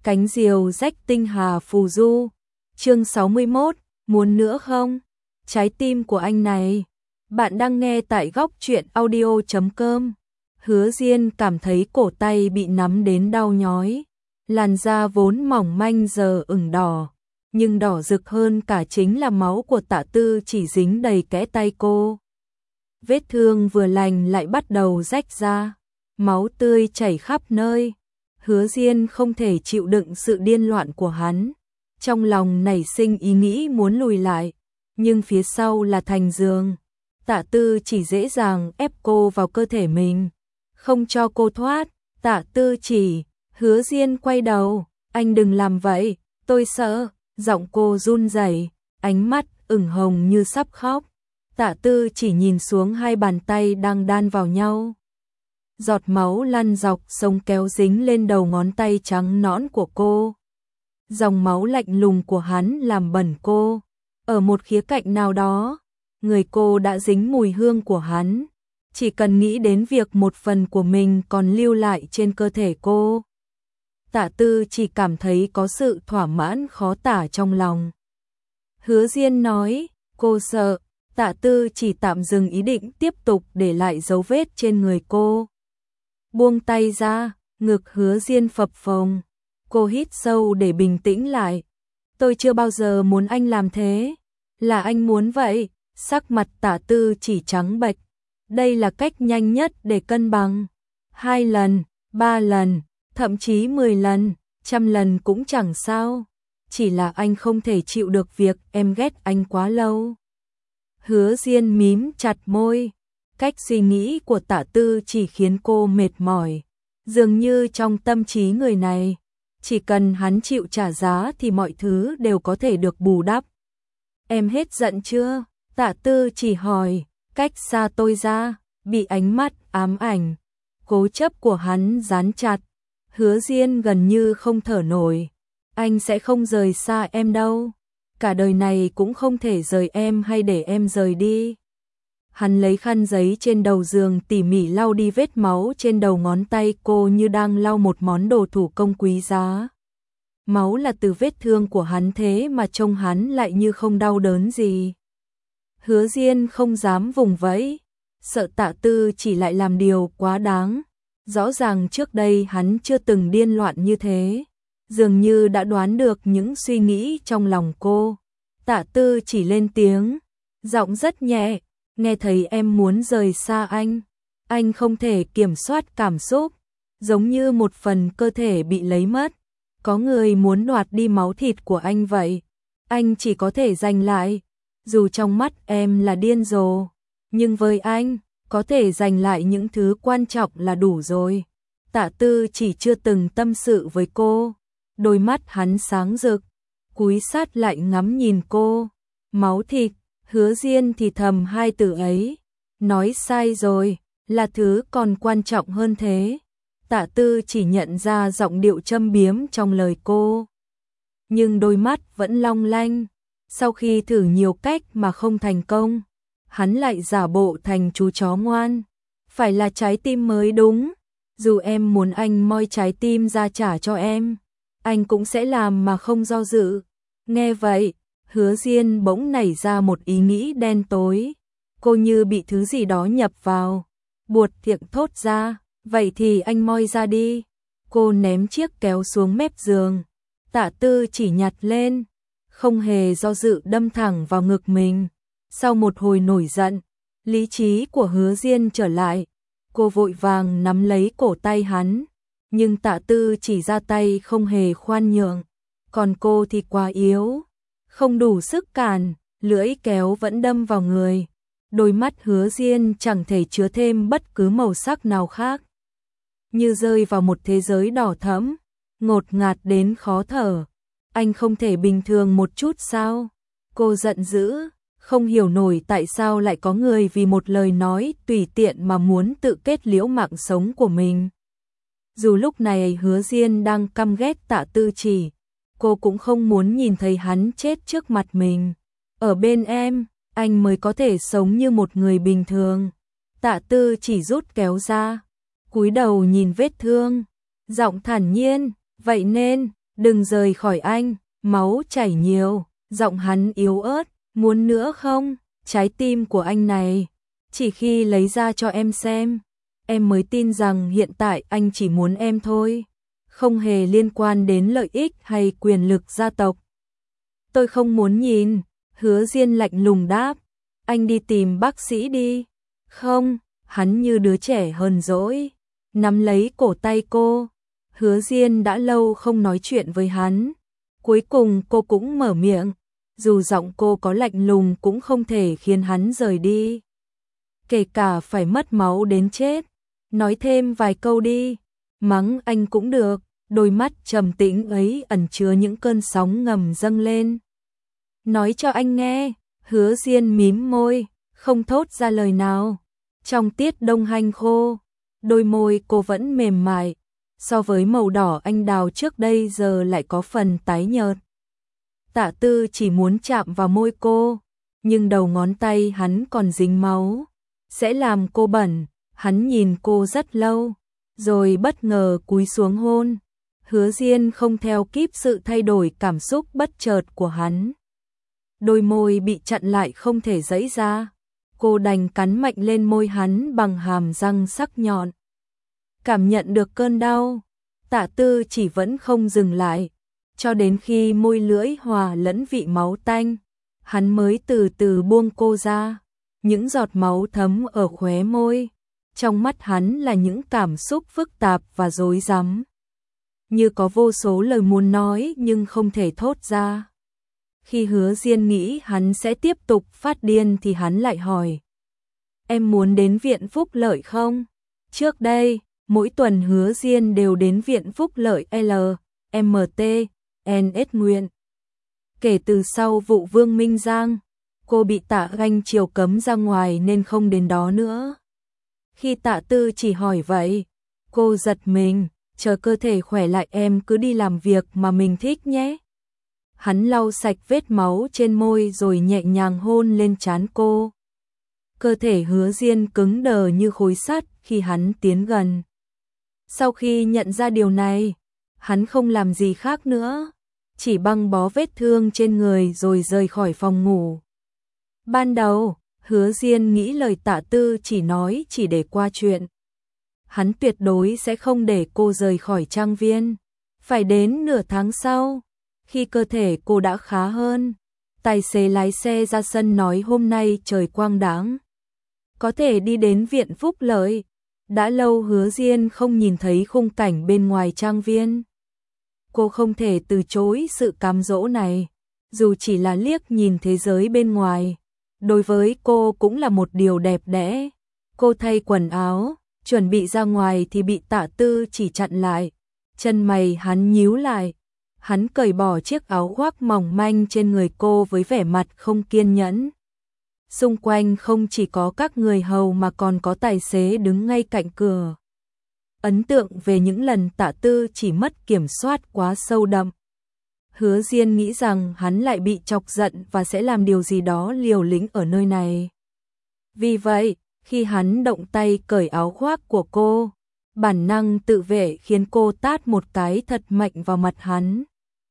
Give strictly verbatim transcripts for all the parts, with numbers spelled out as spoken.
Cánh diều rách tinh hà phù du. Chương sáu mươi mốt, muốn nữa không? Trái tim của anh này. Bạn đang nghe tại góc truyện audio chấm com. Hứa Diên cảm thấy cổ tay bị nắm đến đau nhói. Làn da vốn mỏng manh giờ ửng đỏ. Nhưng đỏ rực hơn cả chính là máu của Tạ Tư chỉ dính đầy kẽ tay cô. Vết thương vừa lành lại bắt đầu rách ra. Máu tươi chảy khắp nơi. Hứa Diên không thể chịu đựng sự điên loạn của hắn. Trong lòng nảy sinh ý nghĩ muốn lùi lại. Nhưng phía sau là thành giường. Tạ Tư chỉ dễ dàng ép cô vào cơ thể mình. Không cho cô thoát. Tạ Tư chỉ. Hứa Diên quay đầu. Anh đừng làm vậy. Tôi sợ. Giọng cô run rẩy, ánh mắt ửng hồng như sắp khóc. Tạ Tư chỉ nhìn xuống hai bàn tay đang đan vào nhau. Giọt máu lăn dọc sông kéo dính lên đầu ngón tay trắng nõn của cô. Dòng máu lạnh lùng của hắn làm bẩn cô. Ở một khía cạnh nào đó, người cô đã dính mùi hương của hắn. Chỉ cần nghĩ đến việc một phần của mình còn lưu lại trên cơ thể cô. Tạ Tư chỉ cảm thấy có sự thỏa mãn khó tả trong lòng. Hứa Diên nói, cô sợ. Tạ Tư chỉ tạm dừng ý định tiếp tục để lại dấu vết trên người cô. Buông tay ra, ngực Hứa Diên phập phồng. Cô hít sâu để bình tĩnh lại. Tôi chưa bao giờ muốn anh làm thế. Là anh muốn vậy. Sắc mặt Tạ Tư chỉ trắng bệch. Đây là cách nhanh nhất để cân bằng. Hai lần, ba lần, thậm chí mười lần, trăm lần cũng chẳng sao. Chỉ là anh không thể chịu được việc em ghét anh quá lâu. Hứa Diên mím chặt môi. Cách suy nghĩ của Tạ Tư chỉ khiến cô mệt mỏi. Dường như trong tâm trí người này, chỉ cần hắn chịu trả giá thì mọi thứ đều có thể được bù đắp. Em hết giận chưa? Tạ Tư chỉ hỏi. Cách xa tôi ra, bị ánh mắt ám ảnh, cố chấp của hắn dán chặt. Hứa Diên gần như không thở nổi. Anh sẽ không rời xa em đâu. Cả đời này cũng không thể rời em hay để em rời đi. Hắn lấy khăn giấy trên đầu giường tỉ mỉ lau đi vết máu trên đầu ngón tay cô như đang lau một món đồ thủ công quý giá. Máu là từ vết thương của hắn thế mà trông hắn lại như không đau đớn gì. Hứa Diên không dám vùng vẫy, sợ Tạ Tư chỉ lại làm điều quá đáng. Rõ ràng trước đây hắn chưa từng điên loạn như thế, dường như đã đoán được những suy nghĩ trong lòng cô. Tạ Tư chỉ lên tiếng, giọng rất nhẹ, nghe thấy em muốn rời xa anh. Anh không thể kiểm soát cảm xúc, giống như một phần cơ thể bị lấy mất. Có người muốn đoạt đi máu thịt của anh vậy. Anh chỉ có thể giành lại. Dù trong mắt em là điên rồ, nhưng với anh, có thể giành lại những thứ quan trọng là đủ rồi. Tạ Tư chỉ chưa từng tâm sự với cô. Đôi mắt hắn sáng rực, cúi sát lại ngắm nhìn cô. Máu thịt, Hứa Diên thì thầm hai từ ấy. Nói sai rồi, là thứ còn quan trọng hơn thế. Tạ Tư chỉ nhận ra giọng điệu châm biếm trong lời cô. Nhưng đôi mắt vẫn long lanh. Sau khi thử nhiều cách mà không thành công, hắn lại giả bộ thành chú chó ngoan. Phải là trái tim mới đúng. Dù em muốn anh moi trái tim ra trả cho em, anh cũng sẽ làm mà không do dự. Nghe vậy, Hứa Diên bỗng nảy ra một ý nghĩ đen tối. Cô như bị thứ gì đó nhập vào. Buột miệng thốt ra, vậy thì anh moi ra đi. Cô ném chiếc kéo xuống mép giường. Tạ Tư chỉ nhặt lên, không hề do dự đâm thẳng vào ngực mình. Sau một hồi nổi giận, lý trí của Hứa Diên trở lại. Cô vội vàng nắm lấy cổ tay hắn, nhưng Tạ Tư chỉ ra tay không hề khoan nhượng. Còn cô thì quá yếu, không đủ sức cản, lưỡi kéo vẫn đâm vào người. Đôi mắt Hứa Diên chẳng thể chứa thêm bất cứ màu sắc nào khác. Như rơi vào một thế giới đỏ thẫm, ngột ngạt đến khó thở. Anh không thể bình thường một chút sao? Cô giận dữ, không hiểu nổi tại sao lại có người vì một lời nói tùy tiện mà muốn tự kết liễu mạng sống của mình. Dù lúc này Hứa Diên đang căm ghét Tạ Tư chỉ, cô cũng không muốn nhìn thấy hắn chết trước mặt mình. Ở bên em, anh mới có thể sống như một người bình thường. Tạ Tư chỉ rút kéo ra, cúi đầu nhìn vết thương, giọng thản nhiên, vậy nên, Đừng rời khỏi anh, máu chảy nhiều, giọng hắn yếu ớt, muốn nữa không? Trái tim của anh này, chỉ khi lấy ra cho em xem, em mới tin rằng hiện tại anh chỉ muốn em thôi, không hề liên quan đến lợi ích hay quyền lực gia tộc. Tôi không muốn nhìn, Hứa Diên lạnh lùng đáp, anh đi tìm bác sĩ đi. Không, hắn như đứa trẻ hờn dỗi, nắm lấy cổ tay cô. Hứa Diên đã lâu không nói chuyện với hắn, cuối cùng cô cũng mở miệng, dù giọng cô có lạnh lùng cũng không thể khiến hắn rời đi. Kể cả phải mất máu đến chết, nói thêm vài câu đi, mắng anh cũng được. Đôi mắt trầm tĩnh ấy ẩn chứa những cơn sóng ngầm dâng lên. Nói cho anh nghe, Hứa Diên mím môi, không thốt ra lời nào. Trong tiết đông hanh khô, đôi môi cô vẫn mềm mại, so với màu đỏ anh đào trước đây giờ lại có phần tái nhợt. Tạ Tư chỉ muốn chạm vào môi cô, nhưng đầu ngón tay hắn còn dính máu, sẽ làm cô bẩn. Hắn nhìn cô rất lâu, rồi bất ngờ cúi xuống hôn. Hứa Diên không theo kịp sự thay đổi cảm xúc bất chợt của hắn. Đôi môi bị chặn lại không thể giãy ra. Cô đành cắn mạnh lên môi hắn bằng hàm răng sắc nhọn. Cảm nhận được cơn đau, Tạ Tư chỉ vẫn không dừng lại, cho đến khi môi lưỡi hòa lẫn vị máu tanh, hắn mới từ từ buông cô ra. Những giọt máu thấm ở khóe môi, trong mắt hắn là những cảm xúc phức tạp và rối rắm, như có vô số lời muốn nói nhưng không thể thốt ra. Khi Hứa Diên nghĩ hắn sẽ tiếp tục phát điên thì hắn lại hỏi, em muốn đến viện phúc lợi không? Trước đây, mỗi tuần Hứa Diên đều đến viện phúc lợi L, M T, N S nguyện. Kể từ sau vụ Vương Minh Giang, cô bị Tạ Ganh Triều cấm ra ngoài nên không đến đó nữa. Khi Tạ Tư chỉ hỏi vậy, cô giật mình, chờ cơ thể khỏe lại em cứ đi làm việc mà mình thích nhé. Hắn lau sạch vết máu trên môi rồi nhẹ nhàng hôn lên trán cô. Cơ thể Hứa Diên cứng đờ như khối sắt khi hắn tiến gần. Sau khi nhận ra điều này, hắn không làm gì khác nữa, chỉ băng bó vết thương trên người rồi rời khỏi phòng ngủ. Ban đầu, Hứa Diên nghĩ lời Tạ Tư chỉ nói chỉ để qua chuyện. Hắn tuyệt đối sẽ không để cô rời khỏi trang viên. Phải đến nửa tháng sau, khi cơ thể cô đã khá hơn, tài xế lái xe ra sân nói hôm nay trời quang đãng, có thể đi đến viện phúc lợi. Đã lâu Hứa Diên không nhìn thấy khung cảnh bên ngoài trang viên. Cô không thể từ chối sự cám dỗ này, dù chỉ là liếc nhìn thế giới bên ngoài. Đối với cô cũng là một điều đẹp đẽ. Cô thay quần áo, chuẩn bị ra ngoài thì bị Tạ Tư chỉ chặn lại. Chân mày hắn nhíu lại. Hắn cởi bỏ chiếc áo khoác mỏng manh trên người cô với vẻ mặt không kiên nhẫn. Xung quanh không chỉ có các người hầu mà còn có tài xế đứng ngay cạnh cửa. Ấn tượng về những lần Tạ Tư chỉ mất kiểm soát quá sâu đậm. Hứa Diên nghĩ rằng hắn lại bị chọc giận và sẽ làm điều gì đó liều lĩnh ở nơi này. Vì vậy, khi hắn động tay cởi áo khoác của cô, bản năng tự vệ khiến cô tát một cái thật mạnh vào mặt hắn.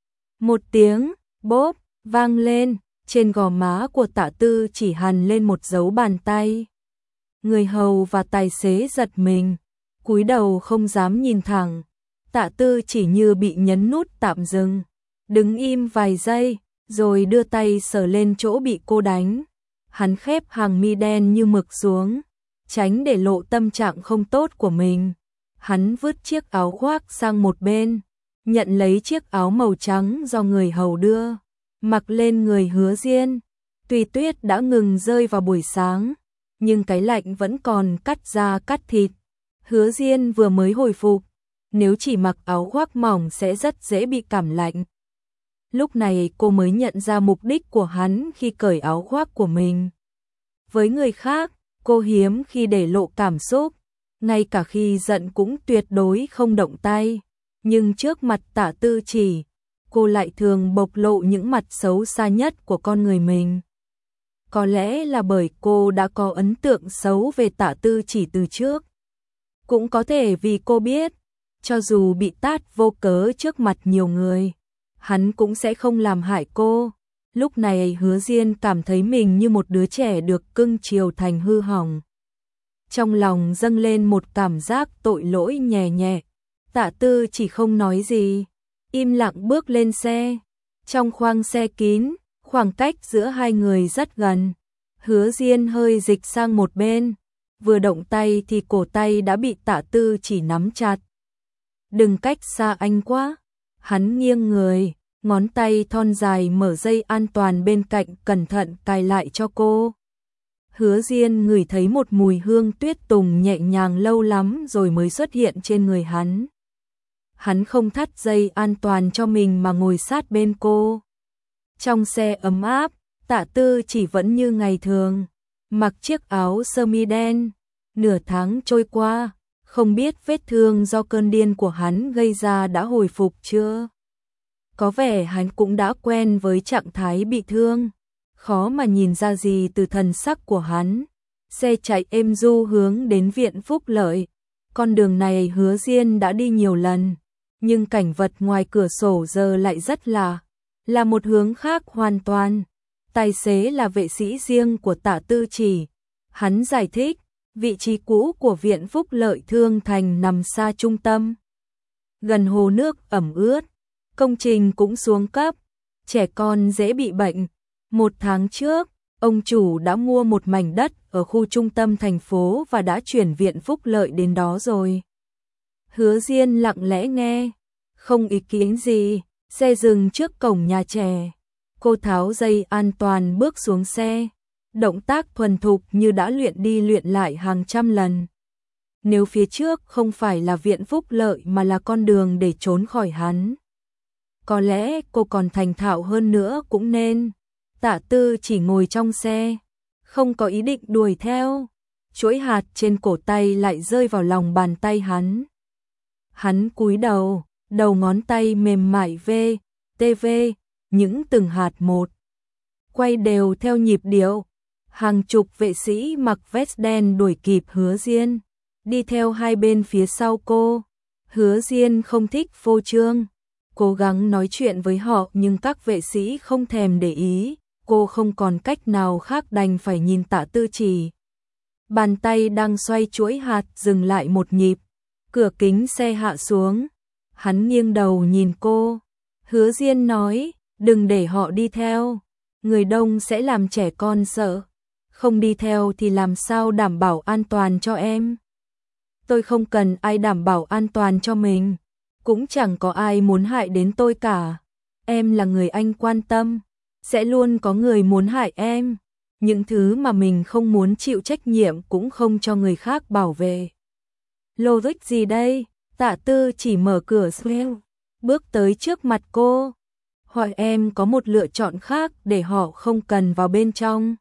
Một tiếng bốp vang lên, trên gò má của Tạ Tư chỉ hằn lên một dấu bàn tay. Người hầu và tài xế giật mình, cúi đầu không dám nhìn thẳng. Tạ Tư chỉ như bị nhấn nút tạm dừng, đứng im vài giây, rồi đưa tay sờ lên chỗ bị cô đánh. Hắn khép hàng mi đen như mực xuống, tránh để lộ tâm trạng không tốt của mình. Hắn vứt chiếc áo khoác sang một bên, nhận lấy chiếc áo màu trắng do người hầu đưa, mặc lên người Hứa Diên. Tuy tuyết đã ngừng rơi vào buổi sáng, nhưng cái lạnh vẫn còn cắt da cắt thịt. Hứa Diên vừa mới hồi phục, nếu chỉ mặc áo khoác mỏng sẽ rất dễ bị cảm lạnh. Lúc này cô mới nhận ra mục đích của hắn khi cởi áo khoác của mình. Với người khác, cô hiếm khi để lộ cảm xúc, ngay cả khi giận cũng tuyệt đối không động tay. Nhưng trước mặt Tạ Tư chỉ, cô lại thường bộc lộ những mặt xấu xa nhất của con người mình. Có lẽ là bởi cô đã có ấn tượng xấu về Tạ Tư chỉ từ trước. Cũng có thể vì cô biết, cho dù bị tát vô cớ trước mặt nhiều người, hắn cũng sẽ không làm hại cô. Lúc này Hứa Diên cảm thấy mình như một đứa trẻ được cưng chiều thành hư hỏng. Trong lòng dâng lên một cảm giác tội lỗi nhẹ nhẹ. Tạ Tư chỉ không nói gì, im lặng bước lên xe. Trong khoang xe kín, khoảng cách giữa hai người rất gần. Hứa Diên hơi dịch sang một bên, vừa động tay thì cổ tay đã bị Tạ Tư chỉ nắm chặt. Đừng cách xa anh quá. Hắn nghiêng người, ngón tay thon dài mở dây an toàn bên cạnh cẩn thận cài lại cho cô. Hứa Diên ngửi thấy một mùi hương tuyết tùng nhẹ nhàng lâu lắm rồi mới xuất hiện trên người hắn. Hắn không thắt dây an toàn cho mình mà ngồi sát bên cô. Trong xe ấm áp, Tạ Tư chỉ vẫn như ngày thường, mặc chiếc áo sơ mi đen. Nửa tháng trôi qua, không biết vết thương do cơn điên của hắn gây ra đã hồi phục chưa. Có vẻ hắn cũng đã quen với trạng thái bị thương, khó mà nhìn ra gì từ thần sắc của hắn. Xe chạy êm du hướng đến viện Phúc Lợi. Con đường này Hứa Diên đã đi nhiều lần, nhưng cảnh vật ngoài cửa sổ giờ lại rất lạ, là một hướng khác hoàn toàn. Tài xế là vệ sĩ riêng của Tạ Tư Chỉ. Hắn giải thích, vị trí cũ của viện Phúc Lợi Thương Thành nằm xa trung tâm, gần hồ nước ẩm ướt, công trình cũng xuống cấp, trẻ con dễ bị bệnh. Một tháng trước, ông chủ đã mua một mảnh đất ở khu trung tâm thành phố và đã chuyển viện Phúc Lợi đến đó rồi. Hứa Diên lặng lẽ nghe, không ý kiến gì. Xe dừng trước cổng nhà trẻ. Cô tháo dây an toàn bước xuống xe, động tác thuần thục như đã luyện đi luyện lại hàng trăm lần. Nếu phía trước không phải là viện Phúc Lợi mà là con đường để trốn khỏi hắn, có lẽ cô còn thành thạo hơn nữa cũng nên. Tạ Tư chỉ ngồi trong xe, không có ý định đuổi theo. Chuỗi hạt trên cổ tay lại rơi vào lòng bàn tay hắn. Hắn cúi đầu, đầu ngón tay mềm mại vê, tê vê, những từng hạt một. Quay đều theo nhịp điệu. Hàng chục vệ sĩ mặc vest đen đuổi kịp Hứa Diên, đi theo hai bên phía sau cô. Hứa Diên không thích phô trương, cố gắng nói chuyện với họ nhưng các vệ sĩ không thèm để ý. Cô không còn cách nào khác đành phải nhìn Tạ Tư Chỉ. Bàn tay đang xoay chuỗi hạt dừng lại một nhịp, cửa kính xe hạ xuống. Hắn nghiêng đầu nhìn cô. Hứa Diên nói, đừng để họ đi theo, người đông sẽ làm trẻ con sợ. Không đi theo thì làm sao đảm bảo an toàn cho em. Tôi không cần ai đảm bảo an toàn cho mình, cũng chẳng có ai muốn hại đến tôi cả. Em là người anh quan tâm, sẽ luôn có người muốn hại em. Những thứ mà mình không muốn chịu trách nhiệm cũng không cho người khác bảo vệ. Logic gì đây? Tạ Tư chỉ mở cửa swell, bước tới trước mặt cô. Hỏi em có một lựa chọn khác để họ không cần vào bên trong.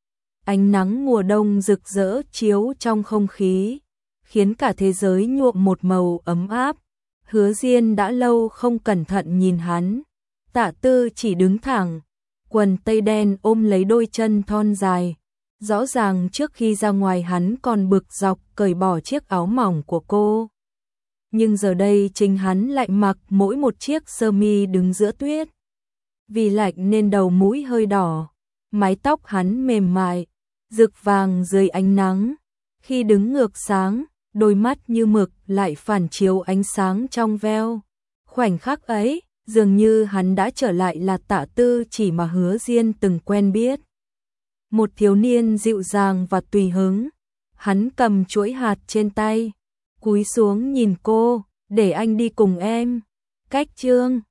Ánh nắng mùa đông rực rỡ chiếu trong không khí, khiến cả thế giới nhuộm một màu ấm áp. Hứa Diên đã lâu không cẩn thận nhìn hắn. Tạ Tư chỉ đứng thẳng, quần tây đen ôm lấy đôi chân thon dài. Rõ ràng trước khi ra ngoài hắn còn bực dọc cởi bỏ chiếc áo mỏng của cô. Nhưng giờ đây chính hắn lại mặc mỗi một chiếc sơ mi đứng giữa tuyết. Vì lạnh nên đầu mũi hơi đỏ, mái tóc hắn mềm mại, rực vàng dưới ánh nắng. Khi đứng ngược sáng, đôi mắt như mực lại phản chiếu ánh sáng trong veo. Khoảnh khắc ấy, dường như hắn đã trở lại là Tạ Tư Chỉ mà Hứa Diên từng quen biết. Một thiếu niên dịu dàng và tùy hứng. Hắn cầm chuỗi hạt trên tay, cúi xuống nhìn cô, để anh đi cùng em. Cách chương